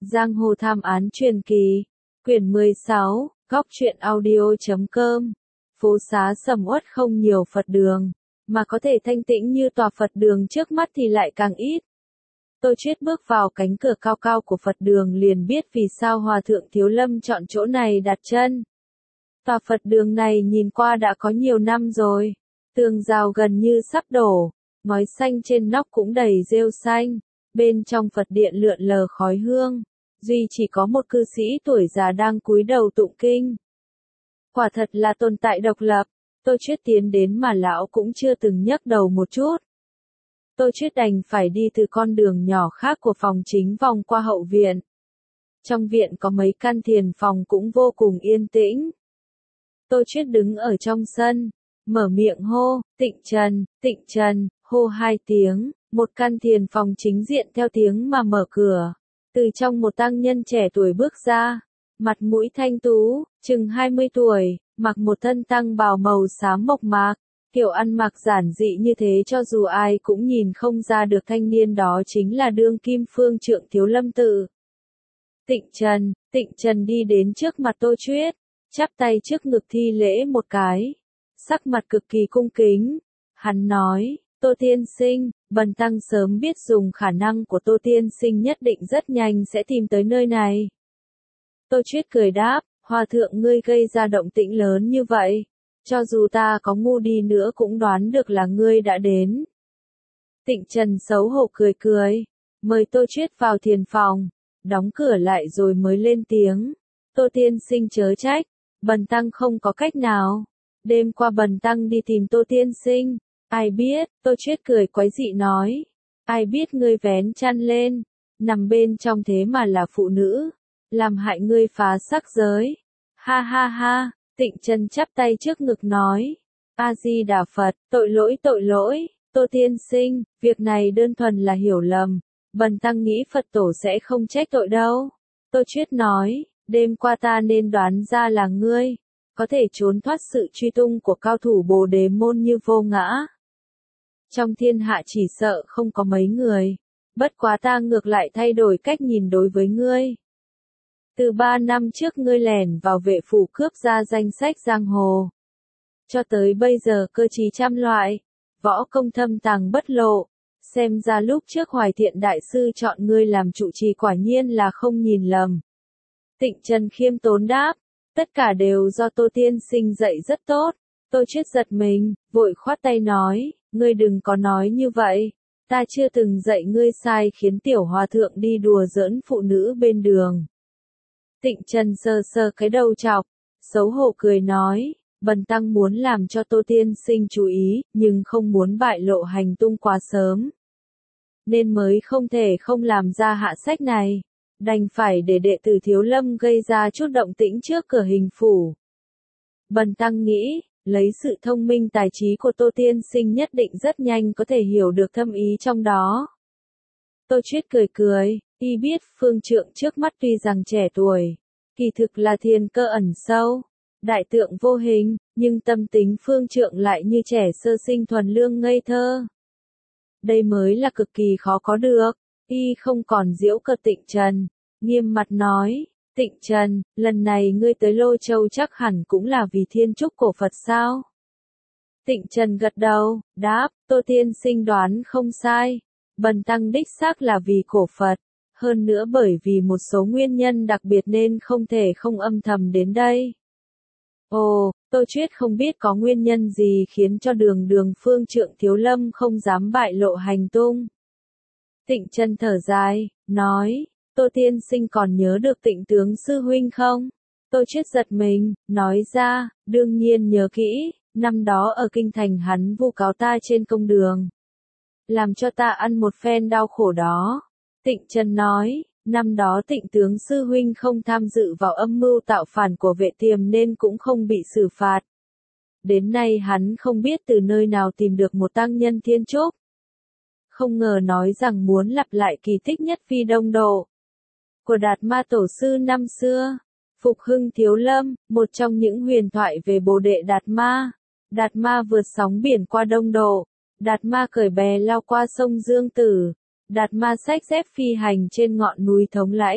Giang hồ thám án truyền kỳ, quyển 16, góc truyện audio.com. Phố xá sầm uất không nhiều Phật đường, mà có thể thanh tĩnh như tòa Phật đường trước mắt thì lại càng ít. Tôi Chuyết bước vào cánh cửa cao cao của Phật đường liền biết vì sao Hòa thượng Thiếu Lâm chọn chỗ này đặt chân. Tòa Phật đường này nhìn qua đã có nhiều năm rồi, tường rào gần như sắp đổ, ngói xanh trên nóc cũng đầy rêu xanh, bên trong Phật điện lượn lờ khói hương, duy chỉ có một cư sĩ tuổi già đang cúi đầu tụng kinh. Quả thật là tồn tại độc lập, Tôi Chuyết tiến đến mà lão cũng chưa từng nhấc đầu một chút. Tôi Chuyết đành phải đi từ con đường nhỏ khác của phòng chính vòng qua hậu viện. Trong viện có mấy căn thiền phòng cũng vô cùng yên tĩnh. Tôi Chuyết đứng ở trong sân, mở miệng hô, tịnh Trần, hô 2 tiếng, một căn thiền phòng chính diện theo tiếng mà mở cửa. Từ trong một tăng nhân trẻ tuổi bước ra, mặt mũi thanh tú, chừng 20 tuổi, mặc một thân tăng bào màu xám mộc mạc, kiểu ăn mặc giản dị như thế cho dù ai cũng nhìn không ra được thanh niên đó chính là đương kim phương trượng Thiếu Lâm tự. Tịnh Trần đi đến trước mặt Tôi Chuyết, chắp tay trước ngực thi lễ một cái, sắc mặt cực kỳ cung kính. Hắn nói, Tô tiên sinh, bần tăng sớm biết dùng khả năng của Tô tiên sinh nhất định rất nhanh sẽ tìm tới nơi này. Tôi Chuyết cười đáp, Hòa thượng ngươi gây ra động tĩnh lớn như vậy, cho dù ta có ngu đi nữa cũng đoán được là ngươi đã đến. Tịnh Trần xấu hổ cười, mời Tôi Chuyết vào thiền phòng, đóng cửa lại rồi mới lên tiếng, Tô tiên sinh chớ trách, bần tăng không có cách nào. Đêm qua bần tăng đi tìm Tô tiên sinh, ai biết, Tôi Chuyết cười quái dị nói, ai biết ngươi vén chăn lên, nằm bên trong thế mà là phụ nữ, làm hại ngươi phá sắc giới. Ha ha ha, Tịnh Trần chắp tay trước ngực nói, A-di-đà Phật, tội lỗi, Tô tiên sinh, việc này đơn thuần là hiểu lầm, bần tăng nghĩ Phật tổ sẽ không trách tội đâu. Tôi Chuyết nói, đêm qua ta nên đoán ra là ngươi, có thể trốn thoát sự truy tung của cao thủ Bồ Đề môn như Vô Ngã. Trong thiên hạ chỉ sợ không có mấy người, bất quá ta ngược lại thay đổi cách nhìn đối với ngươi. Từ 3 năm trước ngươi lẻn vào vệ phủ cướp ra danh sách giang hồ. Cho tới bây giờ cơ trí trăm loại, võ công thâm tàng bất lộ, xem ra lúc trước Hoài Thiện Đại Sư chọn ngươi làm trụ trì quả nhiên là không nhìn lầm. Tịnh Trần khiêm tốn đáp, tất cả đều do Tô tiên sinh dạy rất tốt. Tôi Chuyết giật mình, vội khoát tay nói, ngươi đừng có nói như vậy, ta chưa từng dạy ngươi sai khiến tiểu hòa thượng đi đùa giỡn phụ nữ bên đường. Tịnh Trần sờ cái đầu chọc, xấu hổ cười nói, bần tăng muốn làm cho Tô tiên sinh chú ý, nhưng không muốn bại lộ hành tung quá sớm. Nên mới không thể không làm ra hạ sách này, đành phải để đệ tử Thiếu Lâm gây ra chút động tĩnh trước cửa hình phủ. Bần tăng nghĩ, lấy sự thông minh tài trí của Tô tiên sinh nhất định rất nhanh có thể hiểu được thâm ý trong đó. Tôi Chuyết cười, y biết phương trượng trước mắt tuy rằng trẻ tuổi, kỳ thực là thiên cơ ẩn sâu, đại tượng vô hình, nhưng tâm tính phương trượng lại như trẻ sơ sinh thuần lương ngây thơ. Đây mới là cực kỳ khó có được. Y không còn giễu cợt Tịnh Trần, nghiêm mặt nói, Tịnh Trần, lần này ngươi tới Lô Châu chắc hẳn cũng là vì thiên trúc cổ Phật sao? Tịnh Trần gật đầu, đáp, Tô tiên sinh đoán không sai, bần tăng đích xác là vì cổ Phật, hơn nữa bởi vì một số nguyên nhân đặc biệt nên không thể không âm thầm đến đây. Ồ, Tôi Chuyết không biết có nguyên nhân gì khiến cho đường phương trượng Thiếu Lâm không dám bại lộ hành tung. Tịnh Trần thở dài, nói, Tô tiên sinh còn nhớ được Tịnh tướng sư huynh không? Tôi Chuyết giật mình, nói ra, đương nhiên nhớ kỹ, năm đó ở kinh thành hắn vu cáo ta trên công đường, làm cho ta ăn một phen đau khổ đó. Tịnh Trần nói, năm đó Tịnh tướng sư huynh không tham dự vào âm mưu tạo phản của Vệ Tiềm nên cũng không bị xử phạt. Đến nay hắn không biết từ nơi nào tìm được một tăng nhân thiên trúc. Không ngờ nói rằng muốn lặp lại kỳ tích nhất phi đông độ của Đạt Ma tổ sư năm xưa, phục hưng Thiếu Lâm, một trong những huyền thoại về Bồ Đệ Đạt Ma. Đạt Ma vượt sóng biển qua Đông Độ, Đạt Ma cởi bè lao qua sông Dương Tử, Đạt Ma xách dép phi hành trên ngọn núi Thống Lãnh,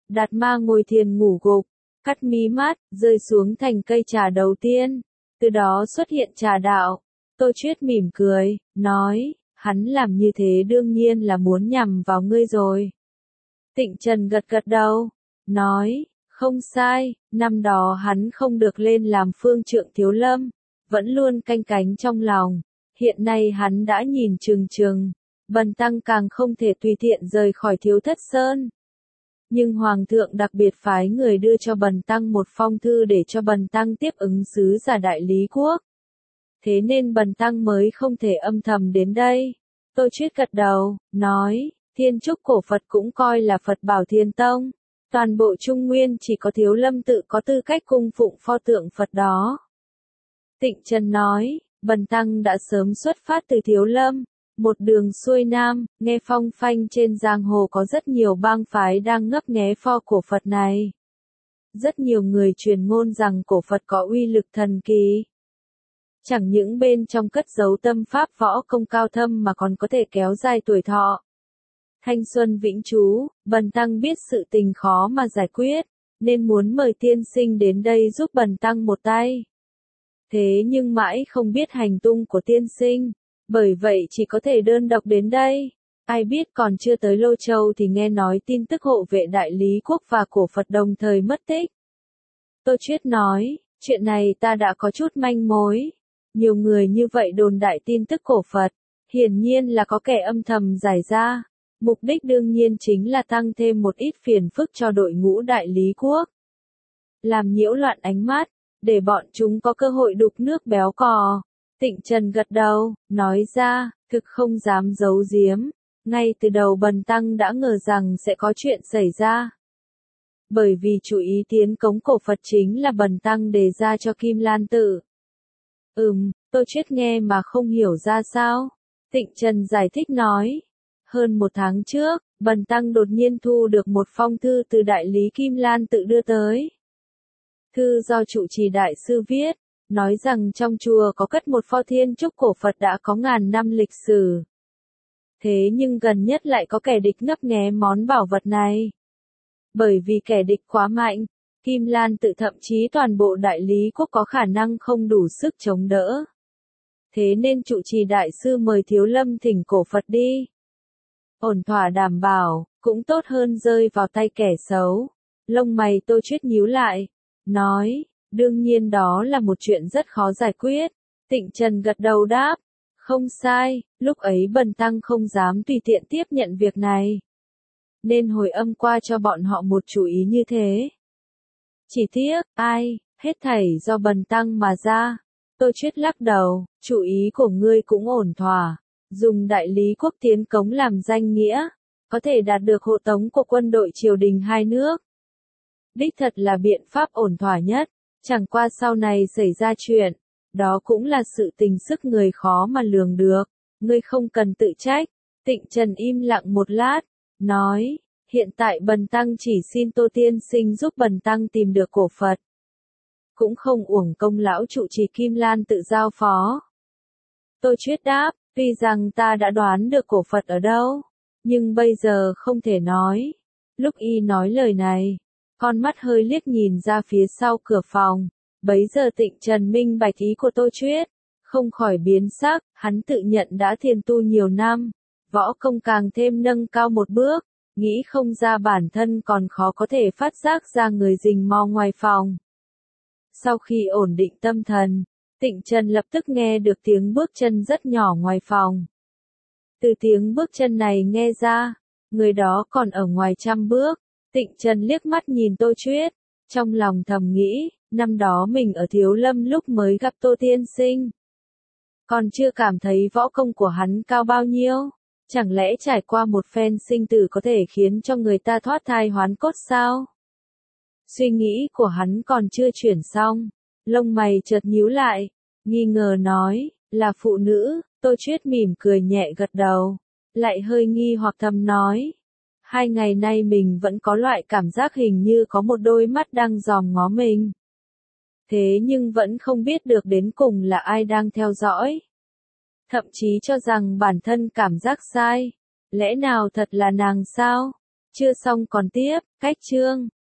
Đạt Ma ngồi thiền ngủ gục, cắt mí mắt, rơi xuống thành cây trà đầu tiên. Từ đó xuất hiện trà đạo. Tô Chuyết mỉm cười, nói, hắn làm như thế đương nhiên là muốn nhằm vào ngươi rồi. Tịnh Trần gật gật đầu, nói, không sai, năm đó hắn không được lên làm phương trượng Thiếu Lâm, vẫn luôn canh cánh trong lòng. Hiện nay hắn đã nhìn chừng chừng, Bần Tăng càng không thể tùy tiện rời khỏi Thiếu Thất Sơn. Nhưng Hoàng thượng đặc biệt phái người đưa cho Bần Tăng một phong thư để cho Bần Tăng tiếp ứng sứ giả Đại Lý Quốc. Thế nên Bần Tăng mới không thể âm thầm đến đây. Tô Chuyết gật đầu, nói, Thiên Trúc cổ Phật cũng coi là Phật Bảo Thiên Tông. Toàn bộ Trung Nguyên chỉ có Thiếu Lâm tự có tư cách cung phụng pho tượng Phật đó. Tịnh Trần nói, Bần Tăng đã sớm xuất phát từ Thiếu Lâm, một đường xuôi nam, nghe phong phanh trên giang hồ có rất nhiều bang phái đang ngấp nghé pho cổ Phật này. Rất nhiều người truyền ngôn rằng cổ Phật có uy lực thần kỳ. Chẳng những bên trong cất giấu tâm pháp võ công cao thâm mà còn có thể kéo dài tuổi thọ. Thanh xuân vĩnh trú, Bần Tăng biết sự tình khó mà giải quyết, nên muốn mời tiên sinh đến đây giúp Bần Tăng một tay. Thế nhưng mãi không biết hành tung của tiên sinh, bởi vậy chỉ có thể đơn độc đến đây. Ai biết còn chưa tới Lô Châu thì nghe nói tin tức hộ vệ Đại Lý Quốc và cổ Phật đồng thời mất tích. Tô Chuyết nói, chuyện này ta đã có chút manh mối. Nhiều người như vậy đồn đại tin tức cổ Phật, hiển nhiên là có kẻ âm thầm giải ra. Mục đích đương nhiên chính là tăng thêm một ít phiền phức cho đội ngũ Đại Lý Quốc. Làm nhiễu loạn ánh mắt, để bọn chúng có cơ hội đục nước béo cò. Tịnh Trần gật đầu, nói ra, thực không dám giấu giếm. Ngay từ đầu Bần Tăng đã ngờ rằng sẽ có chuyện xảy ra. Bởi vì chủ ý tiến cống cổ Phật chính là Bần Tăng đề ra cho Kim Lan Tự. Tô Chuyết nghe mà không hiểu ra sao. Tịnh Trần giải thích nói. Hơn một tháng trước, Bần Tăng đột nhiên thu được một phong thư từ Đại Lý Kim Lan Tự đưa tới. Thư do trụ trì đại sư viết, nói rằng trong chùa có cất một pho Thiên Trúc cổ Phật đã có ngàn năm lịch sử. Thế nhưng gần nhất lại có kẻ địch ngấp nghé món bảo vật này. Bởi vì kẻ địch quá mạnh, Kim Lan Tự thậm chí toàn bộ Đại Lý Quốc có khả năng không đủ sức chống đỡ. Thế nên trụ trì đại sư mời Thiếu Lâm thỉnh cổ Phật đi. Ổn thỏa đảm bảo, cũng tốt hơn rơi vào tay kẻ xấu. Lông mày Tô Chuyết nhíu lại, nói, đương nhiên đó là một chuyện rất khó giải quyết. Tịnh Trần gật đầu đáp, không sai, lúc ấy Bần Tăng không dám tùy tiện tiếp nhận việc này. Nên hồi âm qua cho bọn họ một chủ ý như thế. Chỉ tiếc, hết thảy do Bần Tăng mà ra. Tô Chuyết lắc đầu, chủ ý của ngươi cũng ổn thỏa. Dùng Đại Lý Quốc tiến cống làm danh nghĩa, có thể đạt được hộ tống của quân đội triều đình hai nước. Đích thật là biện pháp ổn thỏa nhất, chẳng qua sau này xảy ra chuyện, đó cũng là sự tình sức người khó mà lường được, ngươi không cần tự trách. Tịnh Trần im lặng một lát, nói, hiện tại Bần Tăng chỉ xin Tô tiên sinh giúp Bần Tăng tìm được cổ Phật. Cũng không uổng công lão trụ trì Kim Lan Tự giao phó. Tô Chuyết đáp, tuy rằng ta đã đoán được cổ Phật ở đâu, nhưng bây giờ không thể nói. Lúc y nói lời này, con mắt hơi liếc nhìn ra phía sau cửa phòng, bấy giờ Tịnh Trần minh bạch ý của Tô Chuyết, không khỏi biến sắc, hắn tự nhận đã thiền tu nhiều năm, võ công càng thêm nâng cao một bước, nghĩ không ra bản thân còn khó có thể phát giác ra người rình mò ngoài phòng. Sau khi ổn định tâm thần, Tịnh Trần lập tức nghe được tiếng bước chân rất nhỏ ngoài phòng. Từ tiếng bước chân này nghe ra, người đó còn ở ngoài 100 bước. Tịnh Trần liếc mắt nhìn Tô Chuyết, trong lòng thầm nghĩ, năm đó mình ở Thiếu Lâm lúc mới gặp Tô tiên sinh. Còn chưa cảm thấy võ công của hắn cao bao nhiêu, chẳng lẽ trải qua một phen sinh tử có thể khiến cho người ta thoát thai hoán cốt sao? Suy nghĩ của hắn còn chưa chuyển xong, lông mày chợt nhíu lại, nghi ngờ nói, là phụ nữ. Tô Chuyết mỉm cười nhẹ gật đầu, lại hơi nghi hoặc thầm nói. 2 ngày nay mình vẫn có loại cảm giác hình như có một đôi mắt đang dòm ngó mình. Thế nhưng vẫn không biết được đến cùng là ai đang theo dõi. Thậm chí cho rằng bản thân cảm giác sai. Lẽ nào thật là nàng sao? Chưa xong còn tiếp, cách chương.